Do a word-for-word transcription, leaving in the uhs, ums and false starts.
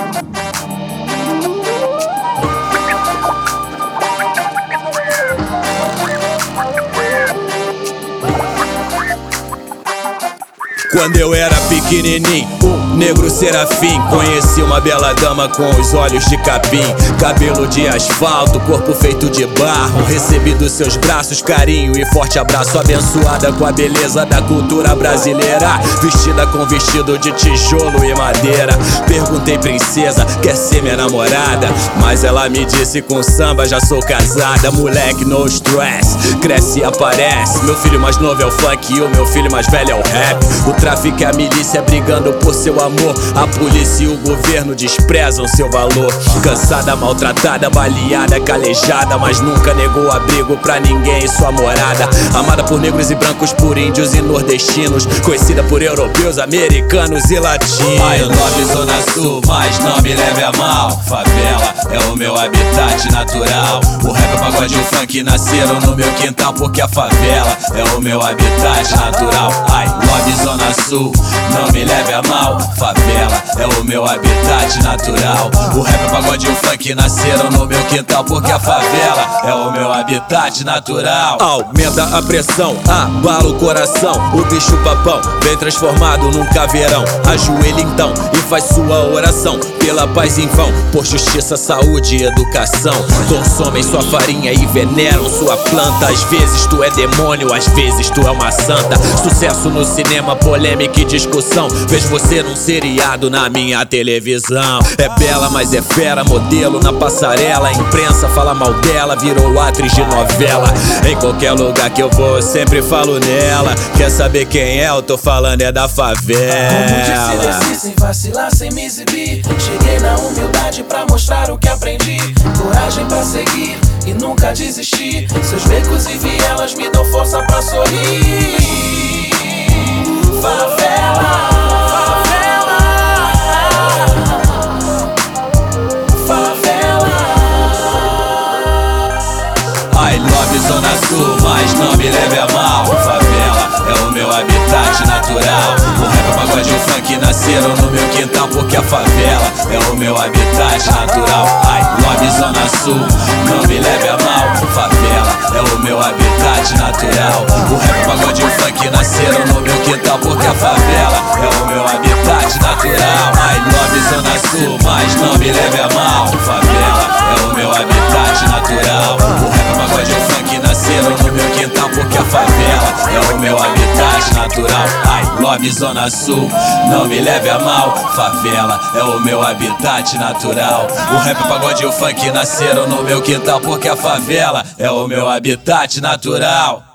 Quando eu era pequenininho, um negro serafim, conheci uma bela dama com os olhos de capim, cabelo de asfalto, corpo feito de barro. Recebi dos seus braços carinho e forte abraço. Abençoada com a beleza da cultura brasileira, vestida com vestido de tijolo e madeira. Perguntei, princesa, quer ser minha namorada? Mas ela me disse, com samba já sou casada. Moleque, no stress, cresce e aparece. Meu filho mais novo é o funk e o meu filho mais velho é o rap. O tráfico e a milícia brigando por seu amor. A polícia e o governo desprezam seu valor. Cansada, maltratada, baleada, calejada, mas nunca negou abrigo pra ninguém em sua morada. Amada por negros e brancos, por índios e nordestinos, conhecida por europeus, americanos e latinos. Ai, nove Zona Sul, mas não me leve a mal. Favela é o meu habitat natural. O rap, o pagode e o funk nasceram no meu quintal, porque a favela é o meu habitat natural. Ai, nove Zona Sul, não me leve a mal. Favela é o meu habitat natural. O rap, o pagode e o funk nasceram no meu quintal, porque a favela é o meu habitat natural. Aumenta a pressão, abala o coração. O bicho papão vem transformado num caveirão. Ajoelha então e faz sua oração pela paz em vão, por justiça, saúde e educação. Consomem sua farinha e veneram sua planta. Às vezes tu é demônio, às vezes tu é uma santa. Sucesso no cinema, polêmica e discussão. Vejo você num seriado na minha televisão. É bela, mas é fera, modelo na passarela. A imprensa fala mal dela, virou atriz de novela. Em qualquer lugar que eu vou, eu sempre falo nela. Quer saber quem é? Eu tô falando é da favela. Como disse, desci sem vacilar, sem me exibir. Cheguei na humildade pra mostrar o que aprendi. Coragem pra seguir e nunca desistir. Seus becos e vielas me dão força pra sorrir. Favela, favela, favela. I love Zona Sul, mas não me leve a mal. Favela é o meu habitat natural. O rap, o pagode e o funk nasceram no meu quintal, porque a favela é o meu habitat natural. I love Zona Sul, não me leve a mal. Favela é o meu habitat natural. O rap, o pagode e o funk nasceram no meu quintal, porque a favela é o meu habitat natural. I love Zona Sul, mas não me leve a mal. Favela é o meu habitat natural. O rap, o pagode e o funk nasceram no meu quintal, porque a favela é o meu habitat natural. I love Zona Sul, não me leve a mal. Favela é o meu habitat natural. O rap, o pagode e o funk nasceram no meu quintal, porque a favela é o meu habitat natural.